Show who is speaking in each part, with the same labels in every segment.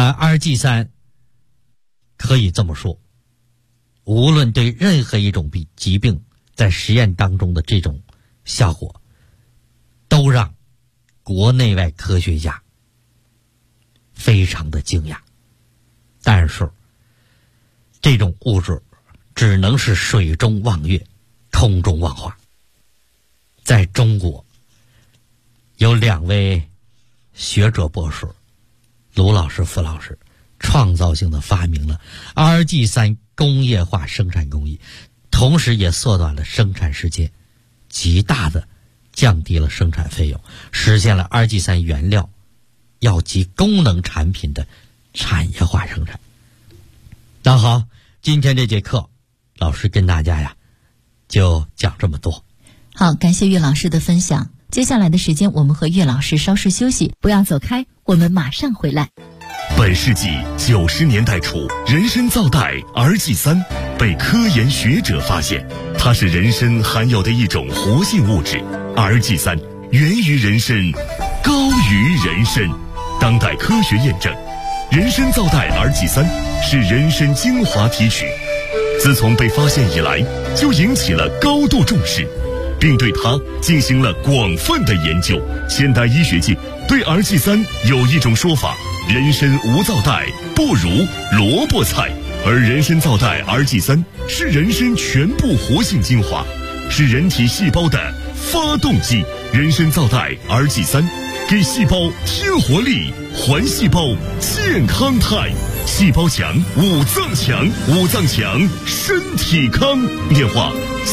Speaker 1: RG3可以这么说，无论对任何一种疾病在实验当中的这种效果，都让国内外科学家非常的惊讶。但是这种物质只能是水中望月，空中望花。在中国有2位学者博士，卢老师、傅老师，创造性的发明了 RG3 工业化生产工艺，同时也缩短了生产时间，极大的降低了生产费用，实现了 RG3 原料药及功能产品的产业化生产。那好，今天这节课老师跟大家就讲这么多。
Speaker 2: 好，感谢岳老师的分享。接下来的时间我们和岳老师稍事休息，不要走开，我们马上回来。
Speaker 3: 本世纪90年代初，人参皂苷 RG3 被科研学者发现，它是人参含有的一种活性物质。RG3 源于人参，高于人参。当代科学验证，人参皂苷 RG3 是人参精华提取，自从被发现以来，就引起了高度重视，并对它进行了广泛的研究。现代医学界对 RG3 有一种说法：人参无皂苷不如萝卜菜，而人参皂苷 RG3 是人参全部活性精华，是人体细胞的发动机。人参皂苷 RG3 给细胞添活力，还细胞健康态。细胞强，五脏强，五脏强，身体康。电话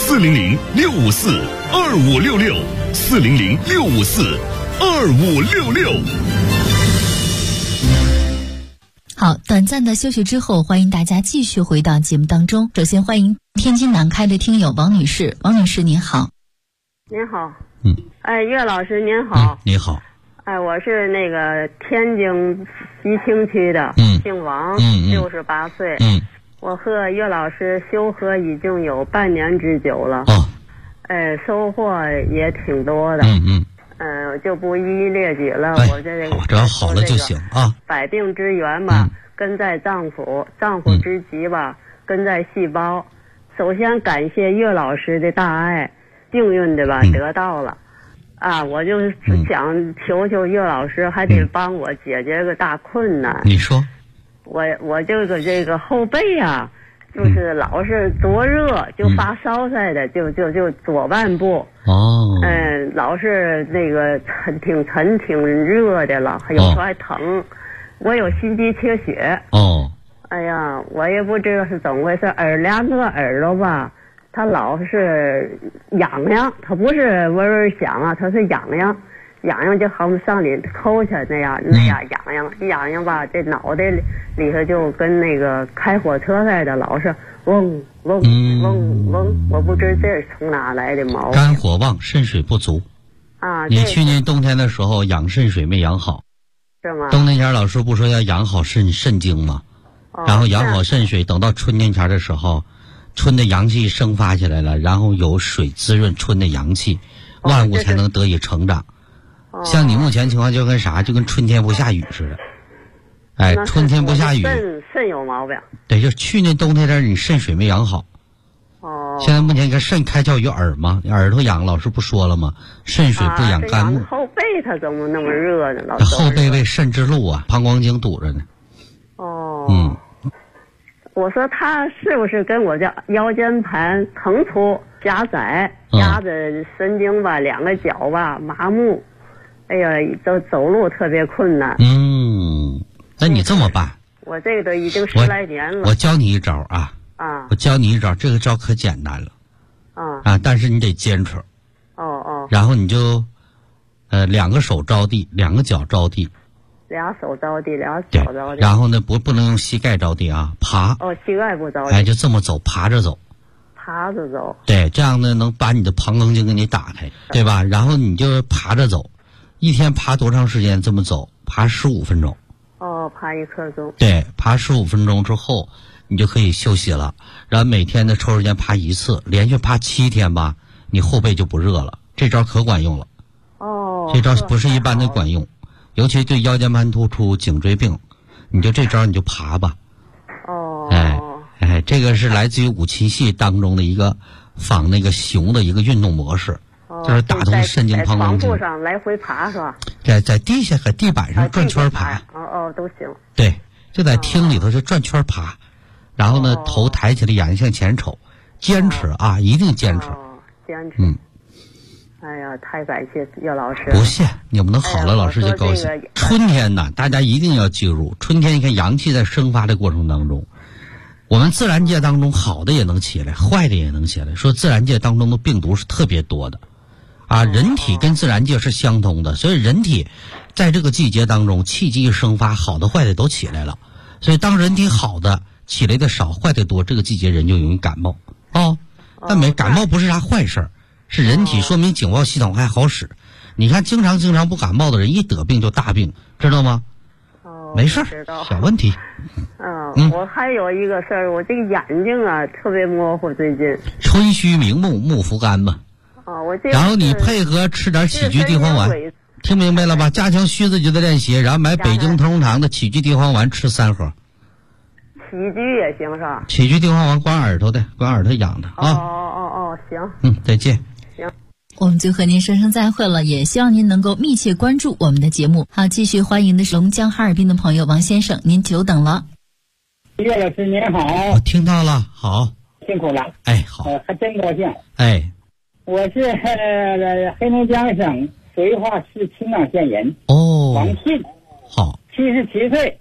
Speaker 3: 400-654-2566，400-654-2566。
Speaker 2: 好，短暂的休息之后，欢迎大家继续回到节目当中。首先欢迎天津南开的听友王女士。王女士您好。
Speaker 4: 您好。岳老师您好。
Speaker 1: 你好。
Speaker 4: 我是那个天津西青区的，姓王，68岁。我和岳老师修和已经有半年之久了。收获也挺多的。就不一一列举了。我这个
Speaker 1: 只要好了就行啊。
Speaker 4: 百病之源吧，根在脏腑，脏腑之疾吧，根在细胞。首先感谢岳老师的大爱，幸运的吧得到了。我就是想求求岳老师，还得帮我解决个大困难。
Speaker 1: 你说。
Speaker 4: 我这个后背就是老是多热，就发烧似的，就左半部。老是那个挺沉挺热的了，有时候还疼。我有心肌缺血。哎呀，我也不知道是怎么回事，2个耳朵吧，它老是痒痒，它不是嗡嗡响它是痒痒，痒痒就好像上里抠去那样痒痒，一痒痒吧，这脑袋里头就跟那个开火车似的，老是嗡嗡嗡嗡，我不知这是从哪来的毛病。
Speaker 1: 肝火旺，肾水不足。你去年冬天的时候养肾水没养好。
Speaker 4: 是吗？
Speaker 1: 冬天前老师不说要养好肾精吗？然后养好肾水，等到春天前的时候，春的阳气生发起来了，然后有水滋润春的阳气，万物才能得以成长。像你目前情况就跟啥，就跟春天不下雨似的。春天不下雨，
Speaker 4: 肾有毛病。
Speaker 1: 对，就去年冬天这你肾水没养好。现在目前你看肾开窍于耳嘛，耳朵痒，老师不说了吗？肾水不养肝木。
Speaker 4: 后背它怎么那么热呢？
Speaker 1: 后背为肾之路膀胱经堵着呢。
Speaker 4: 我说他是不是跟我这腰间盘腾出狭窄，压着神经吧，2个脚吧麻木，哎呀，走路特别困难。
Speaker 1: 那你这么办？
Speaker 4: 我这个都已经10来年了。
Speaker 1: 我教你一招我教你一招，这个招可简单了。但是你得坚持。然后你就2个手着地，2个脚着地。
Speaker 4: 俩手着地，俩脚着地。
Speaker 1: 然后呢，不能用膝盖着地爬。
Speaker 4: 膝盖不着地。
Speaker 1: 就这么走，爬着走。
Speaker 4: 爬着走。
Speaker 1: 对，这样呢能把你的膀胱经给你打开，对吧？然后你就爬着走，一天爬多长时间？这么走，爬15分钟。
Speaker 4: 爬1刻钟。
Speaker 1: 对，爬15分钟之后，你就可以休息了。然后每天呢抽时间爬1次，连续爬7天吧，你后背就不热了。这招可管用了。这招不是一般的管用。尤其对腰间盘突出、颈椎病， 你就这招你就爬吧。这个是来自于五禽戏当中的一个仿那个熊的一个运动模式，就是打通神经膀胱经。
Speaker 4: 在床铺上来回爬是吧？
Speaker 1: 在地下和地板上转圈爬。
Speaker 4: 都行。对，
Speaker 1: 就在厅里头就转圈爬，然后呢头抬起来，眼睛向前瞅，坚持啊，一定坚持。
Speaker 4: 坚持。哎呀，太感谢叶老师！
Speaker 1: 不谢，你们能好了，老师就高兴。春天呢，大家一定要记住，春天你看阳气在生发的过程当中，我们自然界当中好的也能起来，坏的也能起来。说自然界当中的病毒是特别多的，人体跟自然界是相通的，所以人体在这个季节当中气机一生发，好的坏的都起来了。所以当人体好的起来的少，坏的多，这个季节人就容易感冒但感冒不是啥坏事儿。是人体说明警报系统还好使，你看经常不感冒的人一得病就大病，知道吗？没事儿，小问题。
Speaker 4: 我还有一个事儿，我这个眼睛啊特别模糊，最近。
Speaker 1: 春虚明目，目浮肝嘛。然后你配合吃点起居地黄丸，听明白了吧？加强虚自己的练习，然后买北京同仁堂的起居地黄丸吃3盒。
Speaker 4: 起居也行是吧？
Speaker 1: 起居地黄丸管耳朵的，管耳朵痒的啊。
Speaker 4: 行。
Speaker 1: 再见。
Speaker 2: 我们就和您说声再会了，也希望您能够密切关注我们的节目。好，继续欢迎的是龙江哈尔滨的朋友王先生，您久等了。
Speaker 5: 叶老师您好。
Speaker 1: 我听到了，好，
Speaker 5: 辛苦了。
Speaker 1: 好，
Speaker 5: 还真高兴。我是黑龙江省绥化市青冈县人。王信。好，77岁。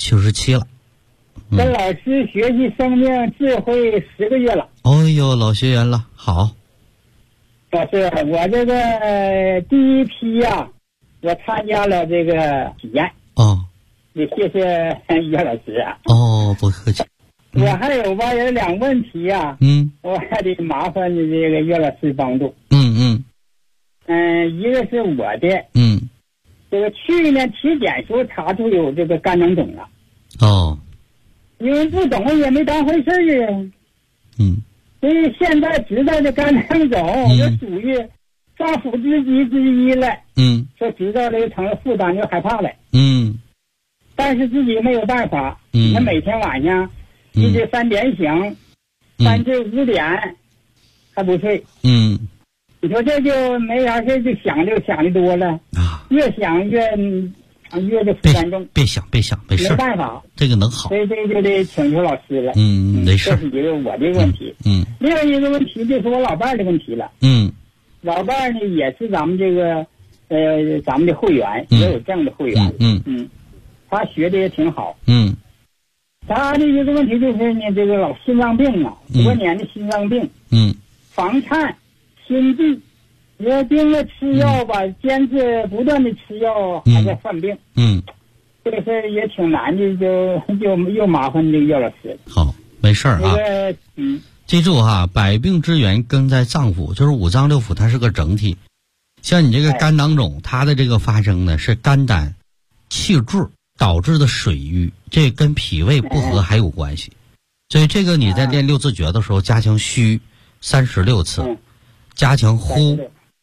Speaker 1: 77了。
Speaker 5: 跟老师学习生命智慧10个月了。
Speaker 1: 老学员了，好。
Speaker 5: 老师，我这个第一批我参加了这个体验。也谢谢叶老师啊。
Speaker 1: 不客气。
Speaker 5: 我还有有2个问题我还得麻烦这个叶老师帮助。一个是我的这个去年体检时候查出有这个肝囊肿了。因为不懂也没当回事所以现在知道这肝囊肿就属于杀腹之疾之一了。说知道这个成了负担就害怕了。但是自己没有办法。他每天晚上一直3点醒，3至5点还不睡。你说这就没啥事，就想的多了越想越就负担重。
Speaker 1: 别想，没事，
Speaker 5: 没办法，
Speaker 1: 这个能好。
Speaker 5: 所以这就得请求老师了。
Speaker 1: 没事。
Speaker 5: 这是一个我的问题。另外一个问题就是我老伴儿的问题了。老伴儿呢也是咱们这个咱们的会员，也有证的会员。他学的也挺好。他的一个问题就是呢，这个老心脏病多年的心脏病。房颤、心悸。我盯着吃药吧，坚持不断的吃药，还在犯病。这个事儿也挺难的，就又麻烦这个叶老师。
Speaker 1: 好，没事啊。记住百病之源根在脏腑，就是五脏六腑，它是个整体。像你这个肝囊肿，它的这个发生呢是肝胆气滞导致的水瘀，这跟脾胃不和还有关系。所以这个你在练6字诀的时候，加强虚36次，加强呼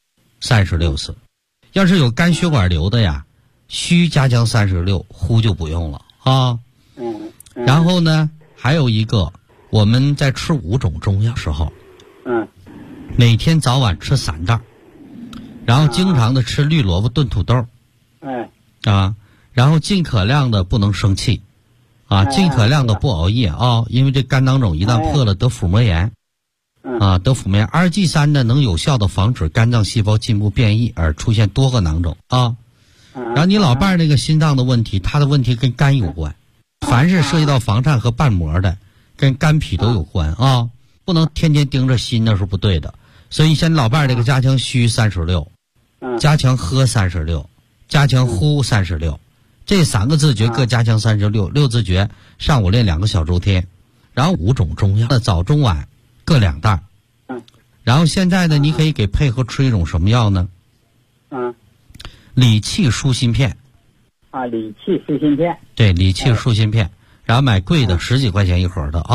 Speaker 1: 36次。要是有肝血管瘤的虚加强36，呼就不用了然后呢，还有一个，我们在吃5种中药时候，每天早晚吃3袋，然后经常的吃绿萝卜炖土豆，然后尽可量的不能生气，尽可量的不熬夜因为这肝囊肿一旦破了得腹膜炎。得腹膜炎，2G3呢能有效的防止肝脏细胞进一步变异而出现多个囊肿然后你老伴儿那个心脏的问题，他的问题跟肝有关，凡是涉及到房颤和瓣膜的，跟肝脾都有关不能天天盯着心，那是不对的。所以像你老伴儿这个加强虚36，加强喝36，加强呼36，这3个字诀各加强36，6字诀上午练2个小周天，然后5种中药，那早中晚各2袋。然后现在呢，你可以给配合吃一种什么药呢？理气舒心片。
Speaker 5: 理气舒心片。
Speaker 1: 对，理气舒心片，然后买贵的10几块钱一盒的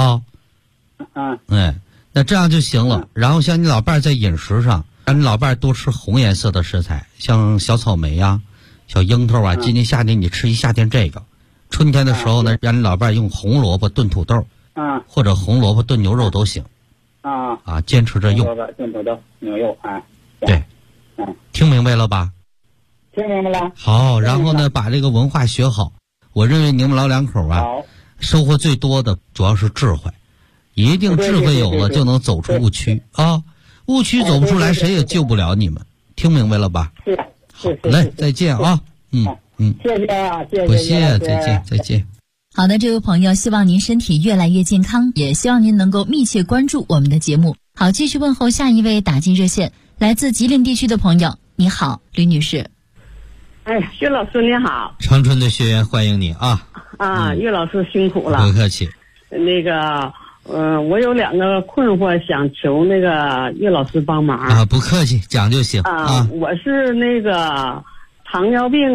Speaker 1: 那这样就行了。然后像你老伴儿在饮食上，让你老伴儿多吃红颜色的食材，像小草莓小樱桃今年夏天你吃一夏天这个， 春天的时候呢，让你老伴儿用红萝卜炖土豆，或者红萝卜炖牛肉都行。坚持着用。
Speaker 5: 红萝卜炖土豆、牛肉
Speaker 1: 对，听明白了吧？
Speaker 5: 听明白了。
Speaker 1: 好，然后呢，把这个文化学好。我认为你们老两口收获最多的主要是智慧，一定智慧有了就能走出误区误区走不出来，谁也救不了你们。听明白了吧？
Speaker 5: 是。
Speaker 1: 好嘞，再见啊！
Speaker 5: 谢谢啊，谢谢。
Speaker 1: 不谢，再见。
Speaker 2: 好的，这位朋友，希望您身体越来越健康，也希望您能够密切关注我们的节目。好，继续问候下一位打进热线，来自吉林地区的朋友，你好，吕女士。
Speaker 4: 岳老师你好。
Speaker 1: 长春的学员欢迎你
Speaker 4: 岳老师辛苦了。
Speaker 1: 不客气。
Speaker 4: 那个我有2个困惑，想求那个岳老师帮忙
Speaker 1: 不客气，讲就行
Speaker 4: 我是那个糖尿病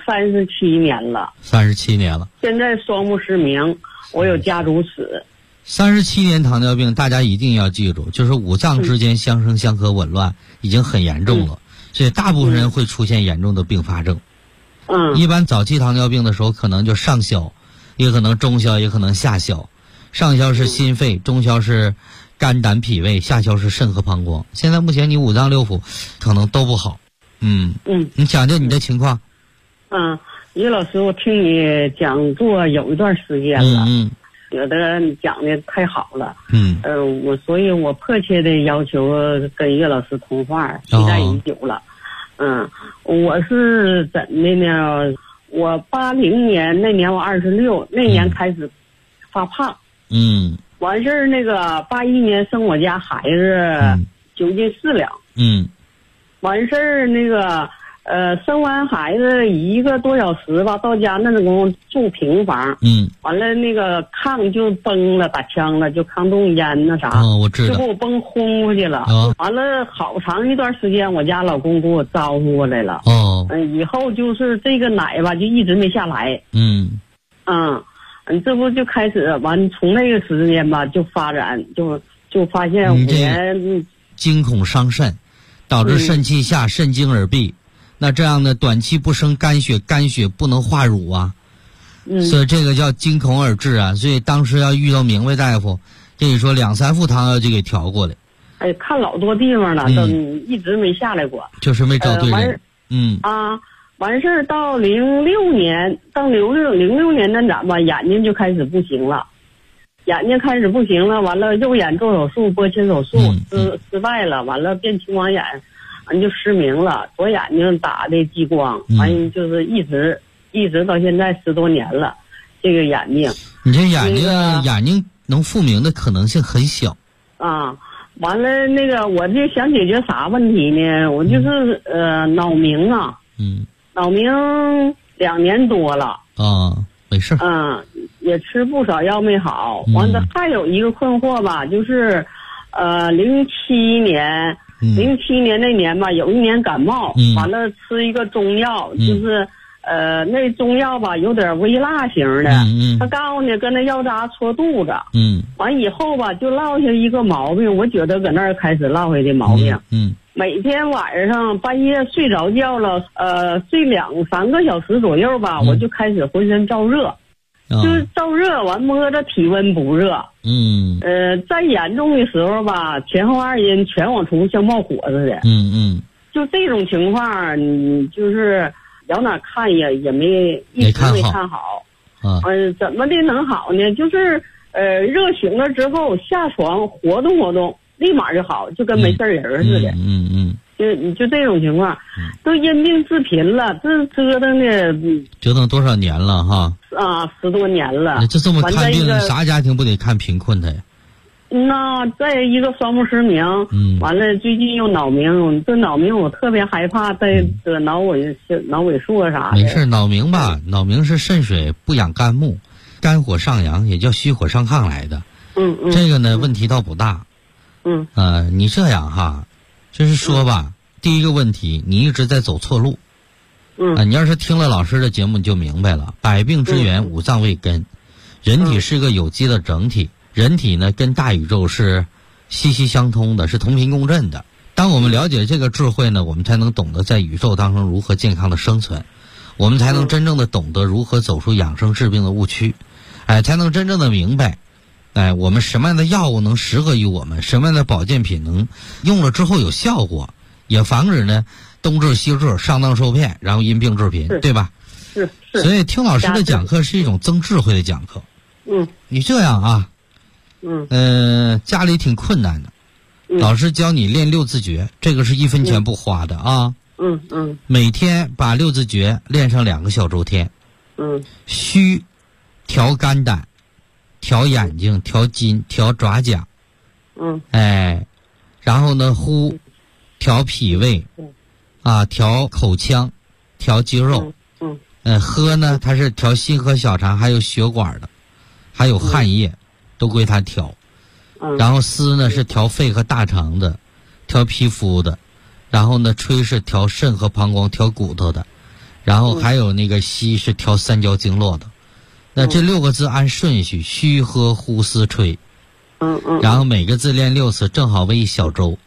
Speaker 4: 37年了。
Speaker 1: 37年了。
Speaker 4: 现在双目失明，我有家族史。
Speaker 1: 37年糖尿病，大家一定要记住，就是五脏之间相生相克紊乱，已经很严重了。所以大部分人会出现严重的并发症。一般早期糖尿病的时候，可能就上消，也可能中消，也可能下消。上消是心肺，中消是肝胆脾胃，下消是肾和膀胱。现在目前你五脏六腑可能都不好。你讲讲你的情况。
Speaker 4: 岳老师，我听你讲座有一段时间了，觉得你讲的太好了。所以我迫切的要求跟岳老师通话，期待已久了。我是怎的呢？我80年那年我26，那年开始发胖。完事儿那个81年生我家孩子9斤4两。完事儿那个生完孩子1个多小时吧，到家那种住平房。完了那个炕就崩了，打枪了，就炕洞烟那啥。
Speaker 1: 我知道。
Speaker 4: 就给我崩轰过去了。完了好长一段时间，我家老公给我招呼过来了。以后就是这个奶吧，就一直没下来。这不就开始完，从那个时间吧就发展，就发现5年
Speaker 1: 惊恐伤肾，导致肾气下，肾精而闭。那这样的短期不生肝血，肝血不能化乳所以这个叫惊恐而治所以当时要遇到明白大夫，这你说2、3副汤药就给调过来。
Speaker 4: 看老多地方了，都一直没下来过，
Speaker 1: 就是没找对人。
Speaker 4: 完事儿到06年，到06年那咋吧，眼睛就开始不行了，完了右眼做手术，剥切手术失败了，完了变青光眼，完就失明了，左眼睛打的激光，完就是一直到现在10多年了，这个眼睛。
Speaker 1: 你这眼睛能复明的可能性很小。
Speaker 4: 完了那个我就想解决啥问题呢？我就是脑鸣脑鸣2年多了。
Speaker 1: 没事。
Speaker 4: 也吃不少药没好。完了还有一个困惑吧，就是07年那年吧，有一年感冒，完了吃一个中药，就是那中药吧有点微辣型的，他告诉你跟那药渣戳肚子，完以后吧就落下一个毛病，我觉得搁那儿开始落下的毛病，每天晚上半夜睡着觉了，睡2、3个小时左右吧，我就开始浑身燥热，就是燥热，完摸着体温不热，再严重的时候吧，前后2阴全往出像冒火似的，就这种情况，你就是往哪看也没一直没看好，怎么的能好呢？就是热醒了之后下床活动活动，立马就好，就跟没事人似的。就这种情况，都因病致贫了，这折腾
Speaker 1: 多少年了哈
Speaker 4: ？10多年了。
Speaker 1: 那就这么看病，啥家庭不得看贫困的呀？
Speaker 4: 那再一个双目失明，完了最近又脑鸣，这脑鸣我特别害怕，得脑萎缩啥的。
Speaker 1: 没事，脑鸣吧，脑鸣是肾水不养肝木，肝火上扬，也叫虚火上亢来的。这个呢问题倒不大。你这样哈，就是说吧，第一个问题，你一直在走错路。你要是听了老师的节目，你就明白了，百病之源五脏为根，人体是个有机的整体。人体呢跟大宇宙是息息相通的，是同频共振的。当我们了解这个智慧呢，我们才能懂得在宇宙当中如何健康的生存。 我们才能真正的懂得如何走出养生治病的误区，才能真正的明白，我们什么样的药物能适合于我们，什么样的保健品能用了之后有效果，也防止呢东治西治，上当受骗，然后因病致贫，对吧？
Speaker 5: 是。
Speaker 1: 所以听老师的讲课是一种增智慧的讲课。你这样啊，家里挺困难的，老师教你练6字诀，这个是1分钱不花的啊。每天把6字诀练上2个小周天。虚调肝胆，调眼睛，调筋，调爪甲。然后呢呼调脾胃，调口腔，调肌肉。喝呢它是调心和小肠，还有血管的，还有汗液，都归它调。然后思呢是调肺和大肠的，调皮肤的。然后呢吹是调肾和膀胱，调骨头的。然后还有那个吸是调三焦经络的。那这6个字按顺序，虚喝呼思吹。然后每个字练6次，正好为1小周。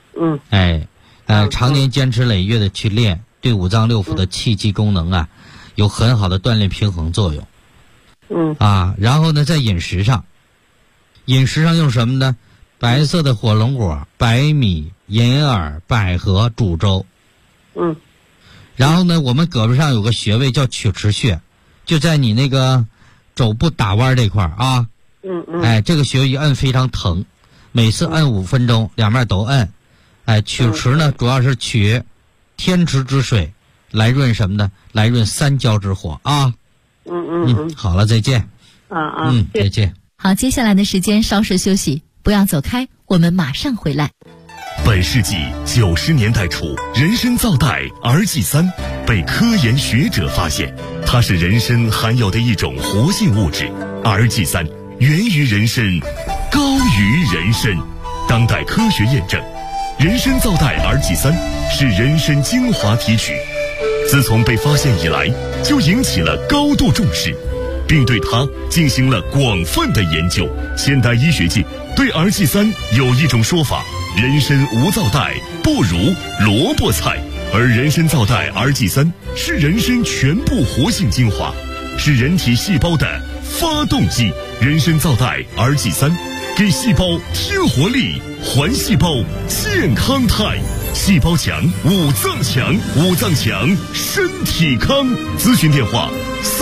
Speaker 1: 常年坚持累月的去练，对五脏六腑的气机功能有很好的锻炼平衡作用。然后呢在饮食上用什么呢？白色的火龙果、白米、银耳、百合煮粥。然后呢我们胳膊上有个穴位叫曲池穴，就在你那个肘部打弯这块啊。这个穴位一摁非常疼，每次摁5分钟，两面都摁。曲池呢主要是取天池之水来润什么呢？来润三焦之火啊。好了，再见。再见。
Speaker 2: 好，接下来的时间稍事休息，不要走开，我们马上回来。
Speaker 3: 本世纪90年代初，人参皂苷儿剂3被科研学者发现，它是人参含有的一种活性物质。儿剂3源于人参，高于人参。当代科学验证，人参皂苷儿剂3是人参精华提取，自从被发现以来，就引起了高度重视，并对它进行了广泛的研究。现代医学界对儿剂3有一种说法：人参无皂苷不如萝卜菜，而人参皂苷儿剂3是人参全部活性精华，是人体细胞的发动机。人参皂苷儿剂3给细胞添活力，还细胞健康态。细胞强，五脏强，五脏强，身体康。咨询电话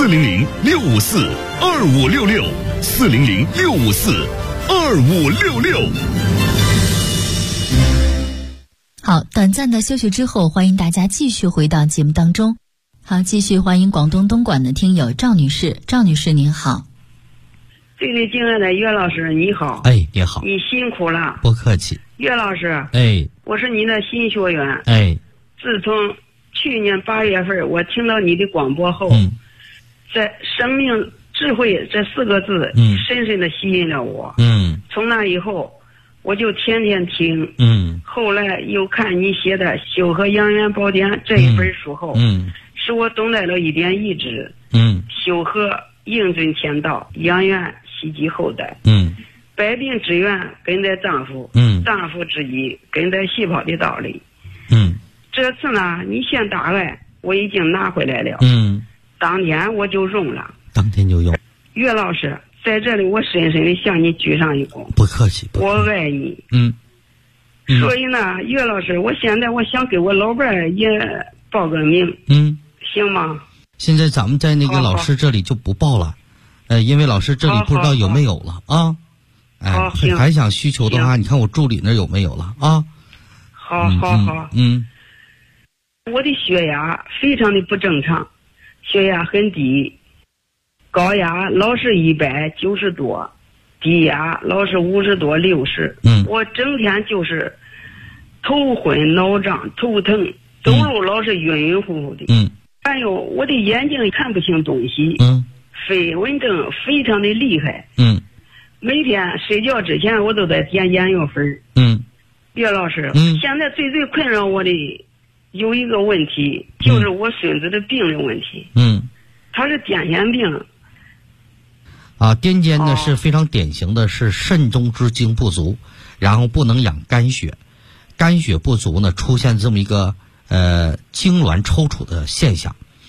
Speaker 3: ：400-654-2566，400-654-2566。
Speaker 2: 好，短暂的休息之后，欢迎大家继续回到节目当中。好，继续欢迎广东东莞的听友赵女士。赵女士您好。
Speaker 6: 最最敬爱的岳老师你好。
Speaker 1: 你好。
Speaker 6: 你辛苦了。
Speaker 1: 不客气。
Speaker 6: 岳老师，我是您的新学员。自从去年8月份我听到你的广播后，在生命智慧这4个字深深的吸引了我。从那以后我就天天听。后来又看你写的《修和养元宝典》这一本书后，使我懂得了一点意志。修和应遵天道，养元希及后代。百病之源根在脏腑，脏腑之医根在细胞的道理。这次呢你先打来，我已经拿回来了。当天我就用了。
Speaker 1: 当天就用。
Speaker 6: 岳老师在这里我深深的向你鞠上一躬。
Speaker 1: 不客气。
Speaker 6: 我爱你。所以呢岳老师，我现在我想给我老伴儿也报个名。行吗？
Speaker 1: 现在咱们在那个老师这里就不报了。因为老师这里不知道有没有了啊。还想需求的话，你看我助理那有没有了啊？
Speaker 6: 好。我的血压非常的不正常，血压很低，高压老是190多，低压老是50多60。我整天就是头昏脑胀头疼，走路老是晕晕乎乎的。还有我的眼睛看不清东西。飞蚊症非常的厉害。每天睡觉之前我都在点眼药粉。岳老师，现在最困扰我的有一个问题，就是我孙子的病的问题。他是癫痫病。
Speaker 1: 癫痫呢是非常典型的，是肾中之精不足，然后不能养肝血，肝血不足呢出现这么一个痉挛抽搐的现象。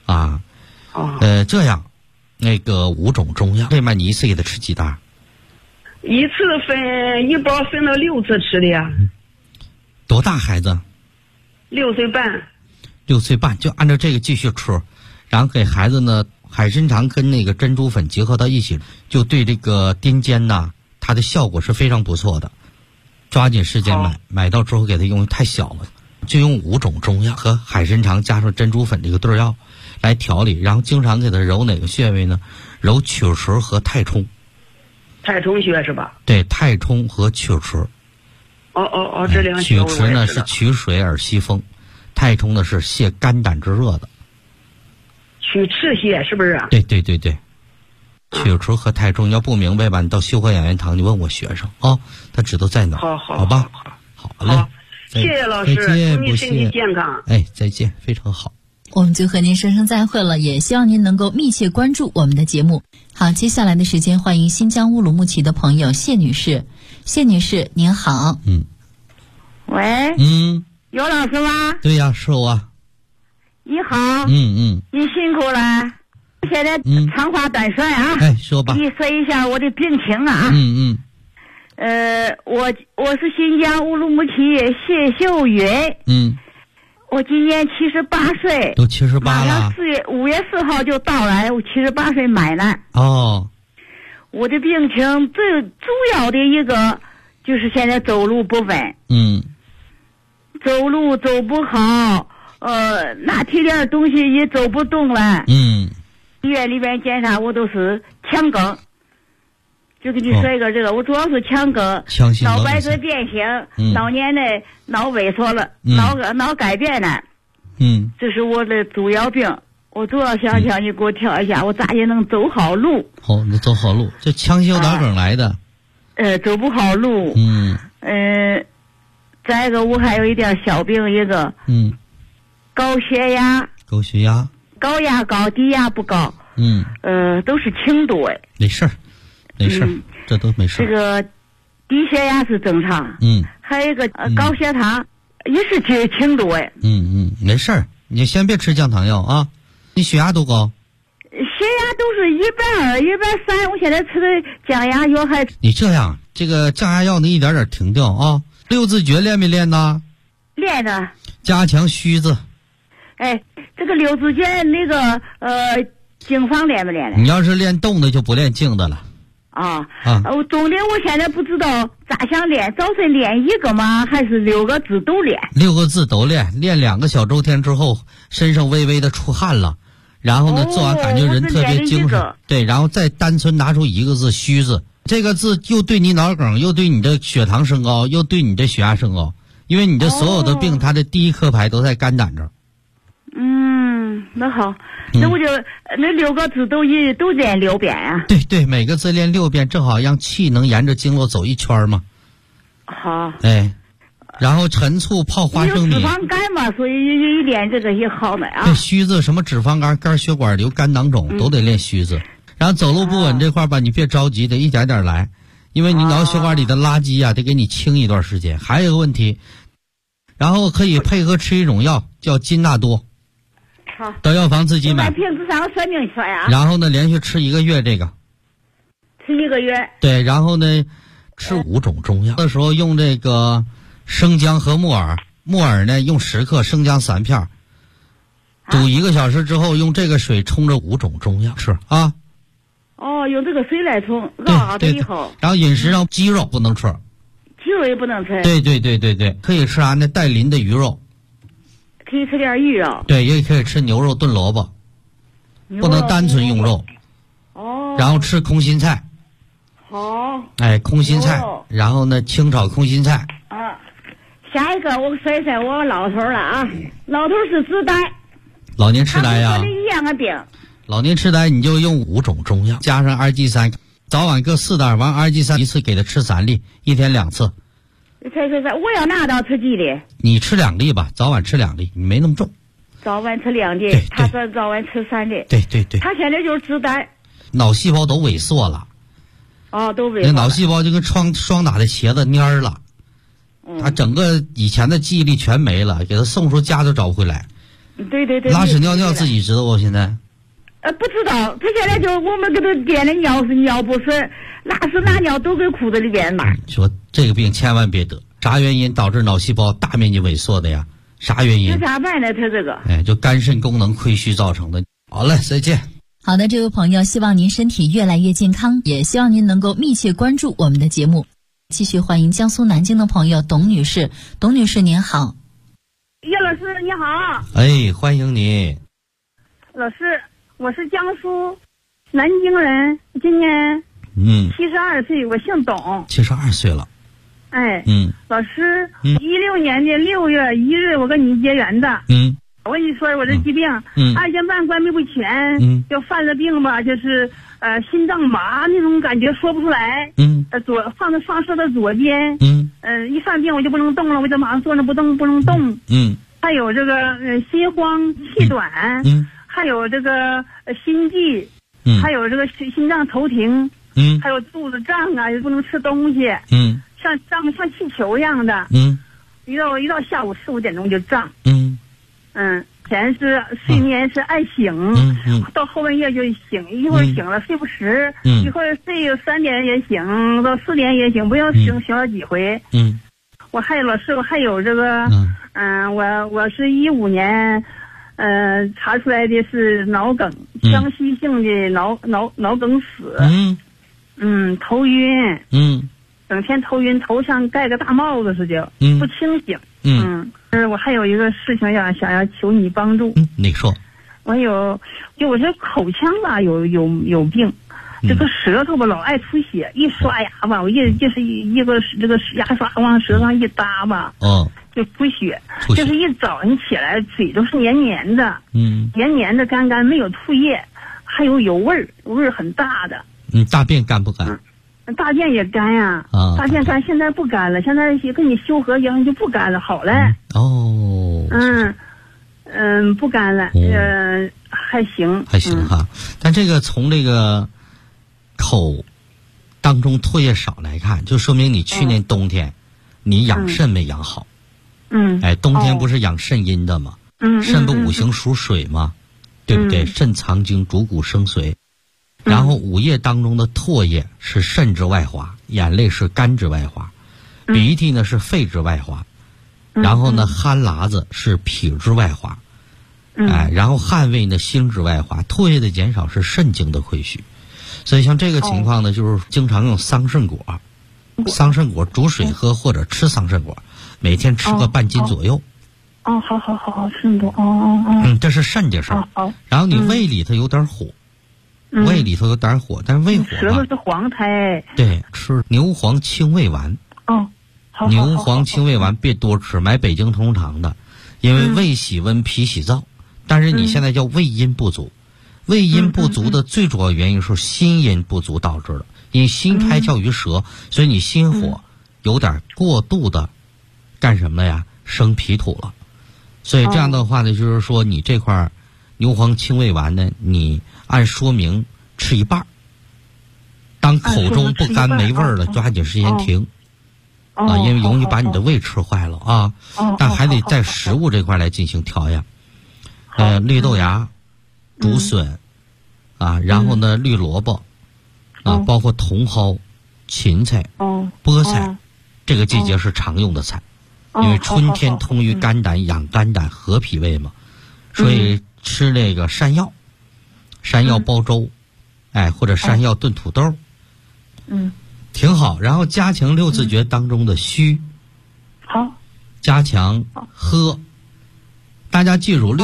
Speaker 1: 啊。这样，那个5种中药，这面你一次给他吃几袋？
Speaker 6: 一次一包分了6次吃的呀。
Speaker 1: 多大孩子
Speaker 6: ？6岁半。
Speaker 1: 6岁半就按照这个继续吃，然后给孩子呢海参肠跟那个珍珠粉结合到一起，就对这个癫痫呐，它的效果是非常不错的。抓紧时间买到之后给他用，太小了，就用5种中药和海参肠加上珍珠粉这个对药来调理，然后经常给他揉哪个穴位呢？揉曲池和太冲。
Speaker 6: 太冲穴是吧？
Speaker 1: 对，太冲和曲池。
Speaker 6: 这两
Speaker 1: 曲池呢是取水而吸风，太冲呢是泻肝胆之热的。
Speaker 6: 取赤穴是不是？
Speaker 1: 对。曲池和太冲，要不明白吧？你到秀禾养元堂，你问我学生啊，他知道在哪。好吧，好嘞，
Speaker 6: 谢谢老师，祝你身体健康。
Speaker 1: 再见，非常好。
Speaker 2: 我们就和您说声再会了，也希望您能够密切关注我们的节目。好，接下来的时间，欢迎新疆乌鲁木齐的朋友谢女士。谢女士，您好。
Speaker 7: 喂。有老师吗？
Speaker 1: 对呀，是我。
Speaker 7: 你好。你辛苦了。现在长话短说啊。
Speaker 1: 说吧。
Speaker 7: 你说一下我的病情啊。我是新疆乌鲁木齐谢秀云。我今年78岁。
Speaker 1: 都78了。马上
Speaker 7: 5月4号就到了，我78岁满了。我的病情最主要的一个就是现在走路不稳。走路走不好，拿提点东西也走不动了。医院里边检查我都是腔梗，就给你说一个这个，我主要是腔梗，脑白质变形，脑年内脑萎缩了，脑改变了。这是我的主要病。我主要想你给我调一下，我咋也能走好路。
Speaker 1: 你走好路，这腔隙脑梗来的。
Speaker 7: 走不好路。再一个我还有一点小病，一个高血压。高压高，低压不高。都是轻度。
Speaker 1: 没事儿，这都没事。
Speaker 7: 这个低血压是正常。还有一个高血糖也是轻度。
Speaker 1: 没事儿，你先别吃降糖药啊。你血压多高？
Speaker 7: 血压都是120、130，我现在吃的降压药还。
Speaker 1: 你这样，这个降压药能一点点停掉啊。6字诀练没练呢？
Speaker 7: 练的。
Speaker 1: 加强虚字。
Speaker 7: 这个6字诀那个经方练没练的？
Speaker 1: 你要是练动的就不练静的了。
Speaker 7: 重点我现在不知道咋想练，早晨练1个吗？还是6个字都练
Speaker 1: ？6个字都练，练2个小周天之后，身上微微的出汗了，然后呢，做完感觉人特别精神。对，然后再单纯拿出1个字虚字，这个字又对你脑梗，又对你的血糖升高，又对你的血压升高，因为你的所有的病，它的第一颗牌都在肝胆这儿。
Speaker 7: 那好，那我就那6个字都练6遍啊。
Speaker 1: 对，每个字练6遍，正好让气能沿着经络走一圈嘛。
Speaker 7: 好。
Speaker 1: 然后陈醋泡花生米。
Speaker 7: 有脂肪肝嘛，所以一练这个也好的啊。
Speaker 1: 对，虚字什么脂肪肝、肝血管瘤、肝囊肿都得练虚字。然后走路不稳这块吧，你别着急，得一点点来，因为你脑血管里的垃圾得给你清一段时间。还有一个问题，然后可以配合吃一种药叫金纳多。到药房自己买。
Speaker 7: 平时上算命说呀。
Speaker 1: 然后呢，连续吃1个月这个。
Speaker 7: 吃1个月。
Speaker 1: 对，然后呢，吃5种中药的时候用这个生姜和木耳，木耳呢用10克，生姜3片，煮1个小时之后，用这个水冲着5种中药吃啊。
Speaker 7: 用这个水来冲，熬好以后。
Speaker 1: 然后饮食上鸡肉不能吃。
Speaker 7: 鸡肉也不能吃。
Speaker 1: 对，可以吃那带鳞的鱼肉。
Speaker 7: 可以吃点鱼肉。
Speaker 1: 对，也可以吃牛肉炖萝卜，不能单纯用肉。然后吃空心菜。
Speaker 7: 好。
Speaker 1: 空心菜，然后呢，清炒空心菜。
Speaker 7: 下一个我说一下我老头了啊，老头是痴呆。
Speaker 1: 老年痴呆呀。
Speaker 7: 他跟我的一样的病。
Speaker 1: 老年痴呆你就用5种中药，加上2G3，早晚各4袋，完2G3一次给他吃3粒，1天2次。
Speaker 7: 我要拿到吃几粒？
Speaker 1: 你吃2粒吧，早晚吃2粒，你没那么重。
Speaker 7: 早晚吃2粒，他说早晚吃3粒。
Speaker 1: 对。
Speaker 7: 他现在就是痴呆，
Speaker 1: 脑细胞都萎缩了。
Speaker 7: 都萎缩了。
Speaker 1: 那脑细胞就跟双打的茄子蔫儿了。他整个以前的记忆力全没了，给他送出家都找不回来。
Speaker 7: 对对对。
Speaker 1: 拉屎尿尿自己知道不？现在？
Speaker 7: 不知道，他现在就我们给他点的尿是尿不顺，拉屎拉尿都给裤子里边拿。
Speaker 1: 说这个病千万别得，啥原因导致脑细胞大面积萎缩的呀？啥原因？
Speaker 7: 这咋办呢？他这个
Speaker 1: 就肝肾功能亏虚造成的。好嘞，再见。
Speaker 2: 好的，这位朋友，希望您身体越来越健康，也希望您能够密切关注我们的节目。继续欢迎江苏南京的朋友董女士。董女士您好。
Speaker 8: 叶老师你好。
Speaker 1: 欢迎你。
Speaker 8: 老师，我是江苏南京人，今年72岁，我姓董。
Speaker 1: 72岁了。
Speaker 8: 老师，16年的6月1日我跟你结缘的。我跟你说，我这疾病，2年半关闭不全，就犯了病吧，就是心脏麻那种感觉说不出来。放射到左肩。一犯病我就不能动了，我就马上坐着不动，不能动。还有这个心慌气短。还有这个心悸。还有这个心脏头停。还有肚子胀啊，也不能吃东西。像气球一样的。一到下午4、5点钟就胀。前是睡眠是爱醒，到后半夜就醒，一会儿醒了睡不实，一会儿睡3点也醒，到4点也醒，不要醒了几回。我还有这个，我是15年，查出来的是脑梗，僵息性的脑梗死。头晕。整天头晕，头上盖个大帽子似的，不清醒。我还有一个事情想要求你帮助。
Speaker 1: 你说。
Speaker 8: 我这口腔吧有病，这个舌头吧老爱出血，一刷牙吧，我就是一个这个牙刷往舌头上一搭吧，就出血。就是一早上起来嘴都是黏黏的，黏黏的干干，没有吐液，还有味儿很大的。
Speaker 1: 大便干不干？
Speaker 8: 大便也干呀。大便干，现在不干了，现在跟你修合一样就不干了，好嘞。不干了。还行
Speaker 1: 哈。但这个从这个口当中唾液少来看，就说明你去年冬天你养肾没养好。冬天不是养肾阴的吗？肾不五行属水吗？对不对？肾藏精，主骨生髓。然后午夜当中的唾液是肾之外滑，眼泪是肝之外滑，鼻涕呢是肺之外滑，然后呢鼾喇子是脾之外滑，然后汗味呢心之外滑，唾液的减少是肾经的亏虚。所以像这个情况呢，就是经常用桑葚果，桑葚果煮水喝或者吃桑葚果，每天吃个半斤左右。
Speaker 8: 好，肾多。
Speaker 1: 这是肾的事儿。然后你胃里头有点火。胃里头有点火，但是胃火
Speaker 8: 舌头是黄苔。
Speaker 1: 对，吃牛黄清胃丸。牛黄清胃丸别多吃，买北京通常的，因为胃喜温脾喜燥。但是你现在叫胃阴不足，胃阴不足的最主要原因是心阴不足导致的，因为心开窍于舌，所以你心火有点过度的干什么呀？生脾土了。所以这样的话呢，就是说你这块牛黄清胃丸呢，你按说明吃一半，当口中不干没味儿了，抓紧时间停。因为容易把你的胃吃坏了啊。但还得在食物这块来进行调养。绿豆芽、竹笋然后呢绿萝卜包括茼蒿、芹菜、菠菜，这个季节是常用的菜。因为春天通于肝胆，养肝胆和脾胃嘛，所以吃那个山药煲粥，或者山药炖土豆，挺好。然后加强六字诀当中的虚，加强喝，大家记住